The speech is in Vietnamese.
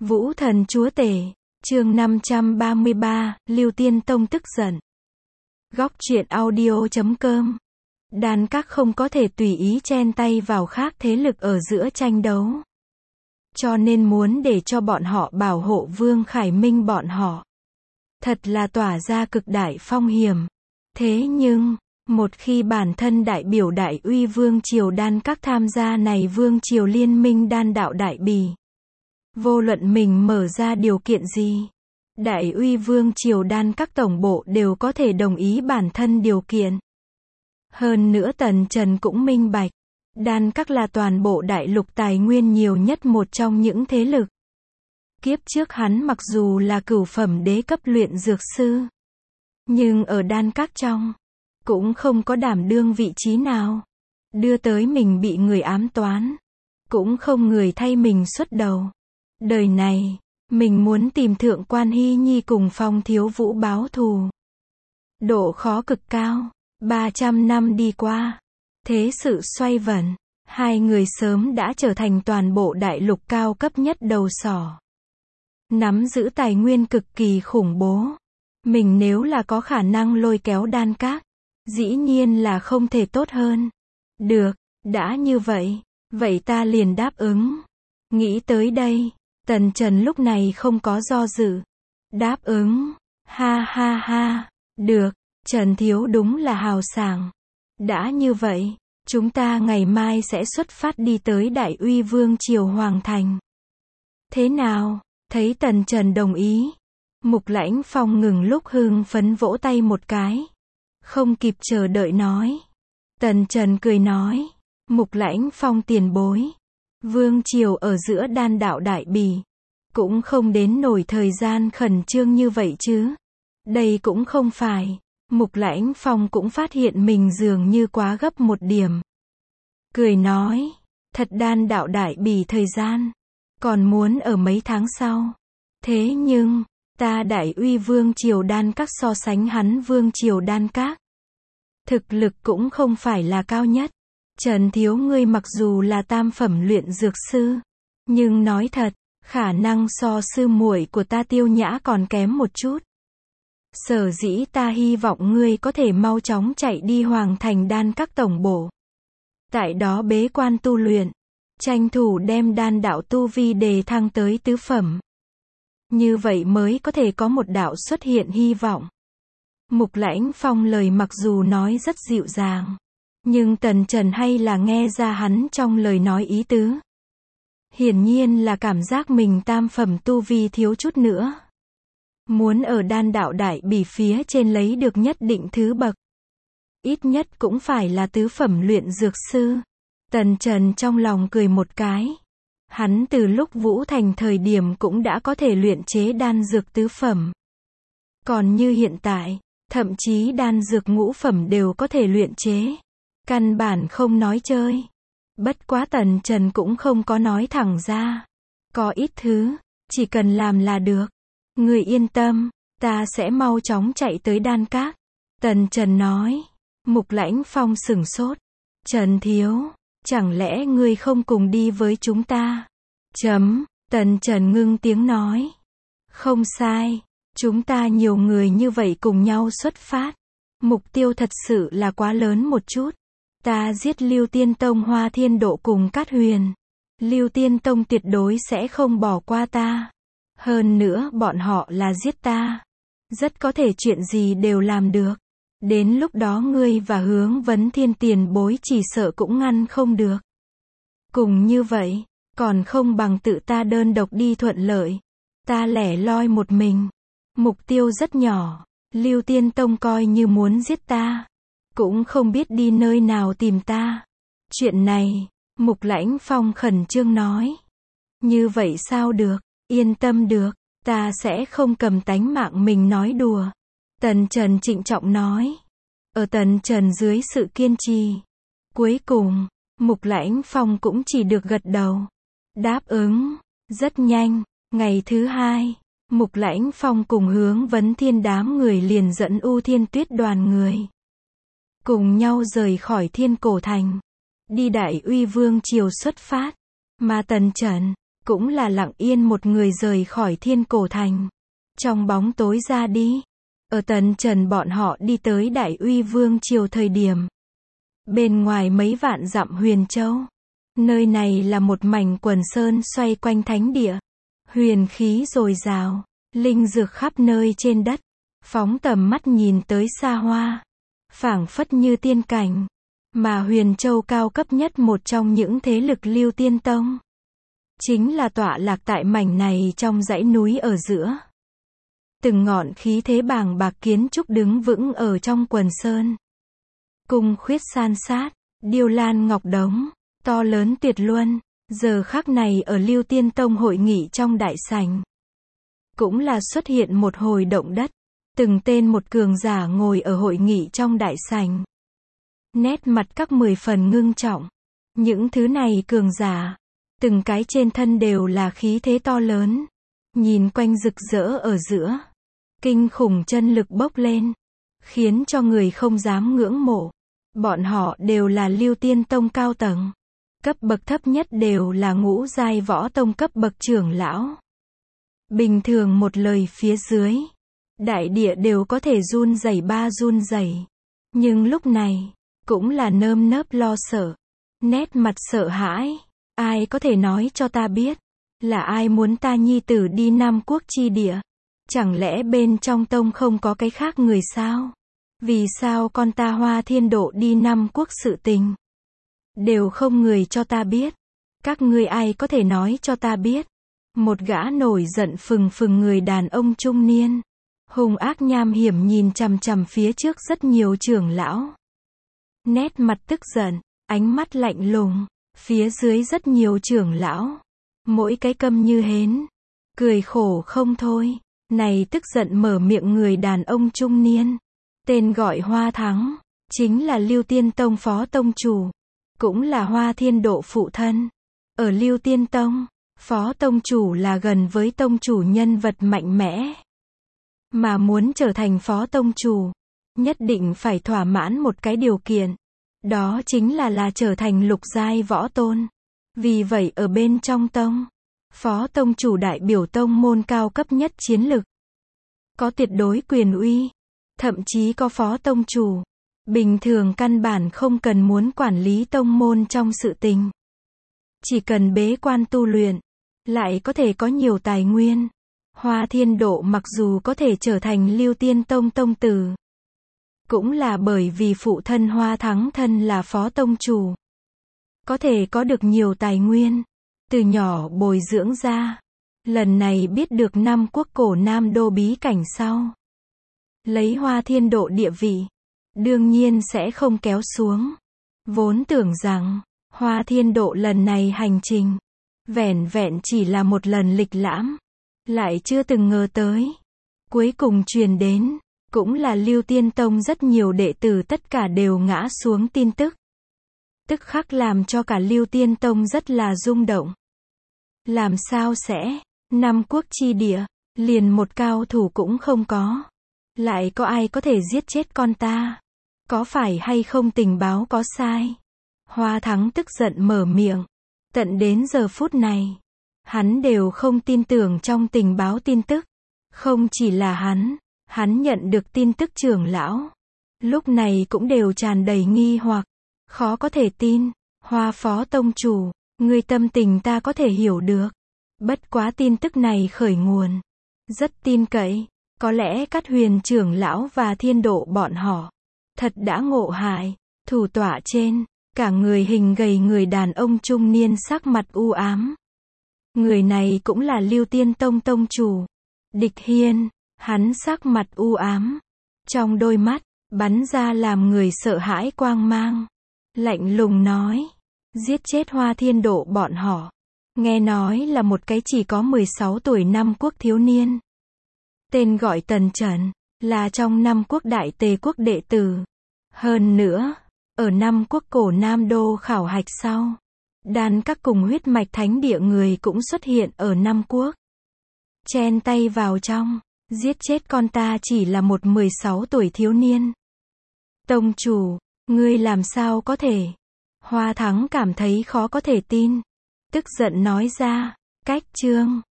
Vũ thần chúa tể, chương 533, Lưu Tiên Tông tức giận. Góc truyện audio.com. Đan Các không có thể tùy ý chen tay vào khác thế lực ở giữa tranh đấu. Cho nên muốn để cho bọn họ bảo hộ Vương Khải Minh bọn họ. Thật là tỏa ra cực đại phong hiểm. Thế nhưng, một khi bản thân đại biểu Đại Uy Vương Triều Đan Các tham gia này Vương Triều Liên minh Đan Đạo Đại Bỉ. Vô luận mình mở ra điều kiện gì, Đại Uy Vương Triều Đan Các tổng bộ đều có thể đồng ý bản thân điều kiện. Hơn nữa Tần Trần cũng minh bạch, Đan Các là toàn bộ đại lục tài nguyên nhiều nhất một trong những thế lực. Kiếp trước hắn mặc dù là cửu phẩm đế cấp luyện dược sư, nhưng ở Đan Các trong, cũng không có đảm đương vị trí nào. Đưa tới mình bị người ám toán, cũng không người thay mình xuất đầu. Đời này, mình muốn tìm Thượng Quan Hy Nhi cùng Phong Thiếu Vũ báo thù. Độ khó cực cao, 300 năm đi qua, thế sự xoay vần, hai người sớm đã trở thành toàn bộ đại lục cao cấp nhất đầu sỏ. Nắm giữ tài nguyên cực kỳ khủng bố. Mình nếu là có khả năng lôi kéo Đan Các, dĩ nhiên là không thể tốt hơn. Được, đã như vậy, vậy ta liền đáp ứng. Nghĩ tới đây, Tần Trần lúc này không có do dự. Đáp ứng, ha ha ha, được, Trần Thiếu đúng là hào sảng. Đã như vậy, chúng ta ngày mai sẽ xuất phát đi tới Đại Uy Vương Triều Hoàng Thành. Thế nào, thấy Tần Trần đồng ý. Mục Lãnh Phong ngừng lúc hưng phấn vỗ tay một cái. Không kịp chờ đợi nói. Tần Trần cười nói, Mục Lãnh Phong tiền bối. Vương Triều ở giữa Đan Đạo Đại Bỉ, cũng không đến nổi thời gian khẩn trương như vậy chứ. Đây cũng không phải. Mục Lãnh Phong cũng phát hiện mình dường như quá gấp một điểm. Cười nói, thật Đan Đạo Đại Bỉ thời gian, còn muốn ở mấy tháng sau. Thế nhưng, ta Đại Uy Vương Triều Đan Các so sánh hắn Vương Triều Đan Các, thực lực cũng không phải là cao nhất. Trần Thiếu ngươi mặc dù là tam phẩm luyện dược sư, nhưng nói thật, khả năng so sư muội của ta Tiêu Nhã còn kém một chút. Sở dĩ ta hy vọng ngươi có thể mau chóng chạy đi Hoàng Thành Đan Các tổng bộ. Tại đó bế quan tu luyện, tranh thủ đem đan đạo tu vi đề thăng tới tứ phẩm. Như vậy mới có thể có một đạo xuất hiện hy vọng. Mục Lãnh Phong lời mặc dù nói rất dịu dàng, nhưng Tần Trần hay là nghe ra hắn trong lời nói ý tứ. Hiển nhiên là cảm giác mình tam phẩm tu vi thiếu chút nữa. Muốn ở Đan Đạo Đại Bỉ phía trên lấy được nhất định thứ bậc, ít nhất cũng phải là tứ phẩm luyện dược sư. Tần Trần trong lòng cười một cái. Hắn từ lúc Vũ Thành thời điểm cũng đã có thể luyện chế đan dược tứ phẩm. Còn như hiện tại, thậm chí đan dược ngũ phẩm đều có thể luyện chế. Căn bản không nói chơi. Bất quá Tần Trần cũng không có nói thẳng ra. Có ít thứ, chỉ cần làm là được. Người yên tâm, ta sẽ mau chóng chạy tới Đan Các. Tần Trần nói. Mục Lãnh Phong sửng sốt. Trần Thiếu, chẳng lẽ ngươi không cùng đi với chúng ta? Tần Trần ngưng tiếng nói. Không sai, chúng ta nhiều người như vậy cùng nhau xuất phát. Mục tiêu thật sự là quá lớn một chút. Ta giết Lưu Tiên Tông Hoa Thiên Độ cùng Cát Huyền. Lưu Tiên Tông tuyệt đối sẽ không bỏ qua ta. Hơn nữa bọn họ là giết ta. Rất có thể chuyện gì đều làm được. Đến lúc đó ngươi và Hướng Vấn Thiên tiền bối chỉ sợ cũng ngăn không được. Cùng như vậy, còn không bằng tự ta đơn độc đi thuận lợi. Ta lẻ loi một mình. Mục tiêu rất nhỏ. Lưu Tiên Tông coi như muốn giết ta, cũng không biết đi nơi nào tìm ta. Chuyện này, Mục Lãnh Phong khẩn trương nói. Như vậy sao được, yên tâm được, ta sẽ không cầm tánh mạng mình nói đùa. Tần Trần trịnh trọng nói. Ở Tần Trần dưới sự kiên trì, cuối cùng, Mục Lãnh Phong cũng chỉ được gật đầu. Đáp ứng. Rất nhanh, ngày thứ hai, Mục Lãnh Phong cùng Hướng Vấn Thiên đám người liền dẫn U Thiên Tuyết đoàn người cùng nhau rời khỏi Thiên Cổ Thành, đi Đại Uy Vương Triều xuất phát. Mà Tần Trần, cũng là lặng yên một người rời khỏi Thiên Cổ Thành. Trong bóng tối ra đi. Ở Tần Trần bọn họ đi tới Đại Uy Vương triều thời điểm. Bên ngoài mấy vạn dặm Huyền Châu. Nơi này là một mảnh quần sơn xoay quanh thánh địa. Huyền khí dồi dào, linh dược khắp nơi trên đất. Phóng tầm mắt nhìn tới xa hoa. Phảng phất như tiên cảnh. Mà Huyền Châu cao cấp nhất một trong những thế lực Lưu Tiên Tông. Chính là tọa lạc tại mảnh này trong dãy núi ở giữa. Từng ngọn khí thế bàng bạc kiến trúc đứng vững ở trong quần sơn. Cung khuyết san sát, điêu lan ngọc đống, to lớn tuyệt luân, giờ khắc này ở Lưu Tiên Tông hội nghị trong đại sảnh. Cũng là xuất hiện một hồi động đất, từng tên một cường giả ngồi ở hội nghị trong đại sảnh. Nét mặt các 10 phần ngưng trọng. Những thứ này cường giả, từng cái trên thân đều là khí thế to lớn, nhìn quanh rực rỡ ở giữa. Kinh khủng chân lực bốc lên, khiến cho người không dám ngưỡng mộ. Bọn họ đều là Lưu Tiên Tông cao tầng. Cấp bậc thấp nhất đều là ngũ giai võ tông cấp bậc trưởng lão. Bình thường một lời phía dưới, đại địa đều có thể run rẩy. Nhưng lúc này, cũng là nơm nớp lo sợ. Nét mặt sợ hãi. Ai có thể nói cho ta biết, là ai muốn ta nhi tử đi Nam Quốc chi địa? Chẳng lẽ bên trong tông không có cái khác người sao? Vì sao con ta Hoa Thiên Độ đi Nam Quốc sự tình? Đều không người cho ta biết. Các ngươi ai có thể nói cho ta biết? Một gã nổi giận phừng phừng người đàn ông trung niên. Hung ác nham hiểm nhìn chằm chằm phía trước rất nhiều trưởng lão. Nét mặt tức giận, ánh mắt lạnh lùng. Phía dưới rất nhiều trưởng lão. Mỗi cái câm như hến. Cười khổ không thôi. Này tức giận mở miệng người đàn ông trung niên. Tên gọi Hoa Thắng. Chính là Lưu Tiên Tông phó tông chủ. Cũng là Hoa Thiên Độ phụ thân. Ở Lưu Tiên Tông, phó tông chủ là gần với tông chủ nhân vật mạnh mẽ. Mà muốn trở thành phó tông chủ, nhất định phải thỏa mãn một cái điều kiện. Đó chính là trở thành lục giai võ tôn. Vì vậy ở bên trong tông, phó tông chủ đại biểu tông môn cao cấp nhất chiến lực. Có tuyệt đối quyền uy. Thậm chí có phó tông chủ. Bình thường căn bản không cần muốn quản lý tông môn trong sự tình. Chỉ cần bế quan tu luyện. Lại có thể có nhiều tài nguyên. Hoa Thiên Độ mặc dù có thể trở thành Lưu Tiên Tông tông tử. Cũng là bởi vì phụ thân Hoa Thắng thân là phó tông chủ. Có thể có được nhiều tài nguyên. Từ nhỏ bồi dưỡng ra. Lần này biết được Nam Quốc cổ Nam Đô bí cảnh sau. Lấy Hoa Thiên Độ địa vị. Đương nhiên sẽ không kéo xuống. Vốn tưởng rằng, Hoa Thiên Độ lần này hành trình. Vẻn vẹn chỉ là một lần lịch lãm. Lại chưa từng ngờ tới. Cuối cùng truyền đến. Cũng là Lưu Tiên Tông rất nhiều đệ tử tất cả đều ngã xuống tin tức. Tức khắc làm cho cả Lưu Tiên Tông rất là rung động. Làm sao sẽ, Nam Quốc chi địa, liền một cao thủ cũng không có. Lại có ai có thể giết chết con ta? Có phải hay không tình báo có sai? Hoa Thắng tức giận mở miệng. Tận đến giờ phút này, hắn đều không tin tưởng trong tình báo tin tức. Không chỉ là hắn nhận được tin tức trưởng lão. Lúc này cũng đều tràn đầy nghi hoặc. Khó có thể tin. Hoa phó tông chủ, ngươi tâm tình ta có thể hiểu được. Bất quá tin tức này khởi nguồn. Rất tin cậy. Có lẽ Cát Huyền trưởng lão và Thiên Độ bọn họ. Thật đã ngộ hại. Thủ tọa trên. Cả người hình gầy người đàn ông trung niên sắc mặt u ám. Người này cũng là Lưu Tiên Tông tông chủ. Địch Hiên. Hắn sắc mặt u ám. Trong đôi mắt, bắn ra làm người sợ hãi quang mang. Lạnh lùng nói. Giết chết Hoa Thiên Độ bọn họ. Nghe nói là một cái chỉ có 16 tuổi Nam Quốc thiếu niên. Tên gọi Tần Trần. Là trong Nam Quốc đại tề quốc đệ tử. Hơn nữa, ở Nam Quốc cổ Nam Đô khảo hạch sau. Đan các cùng huyết mạch thánh địa người cũng xuất hiện ở Nam Quốc. Chen tay vào trong. Giết chết con ta chỉ là một 16 tuổi thiếu niên. Tông chủ, ngươi làm sao có thể? Hoa Thắng cảm thấy khó có thể tin. Tức giận nói ra, Cách chương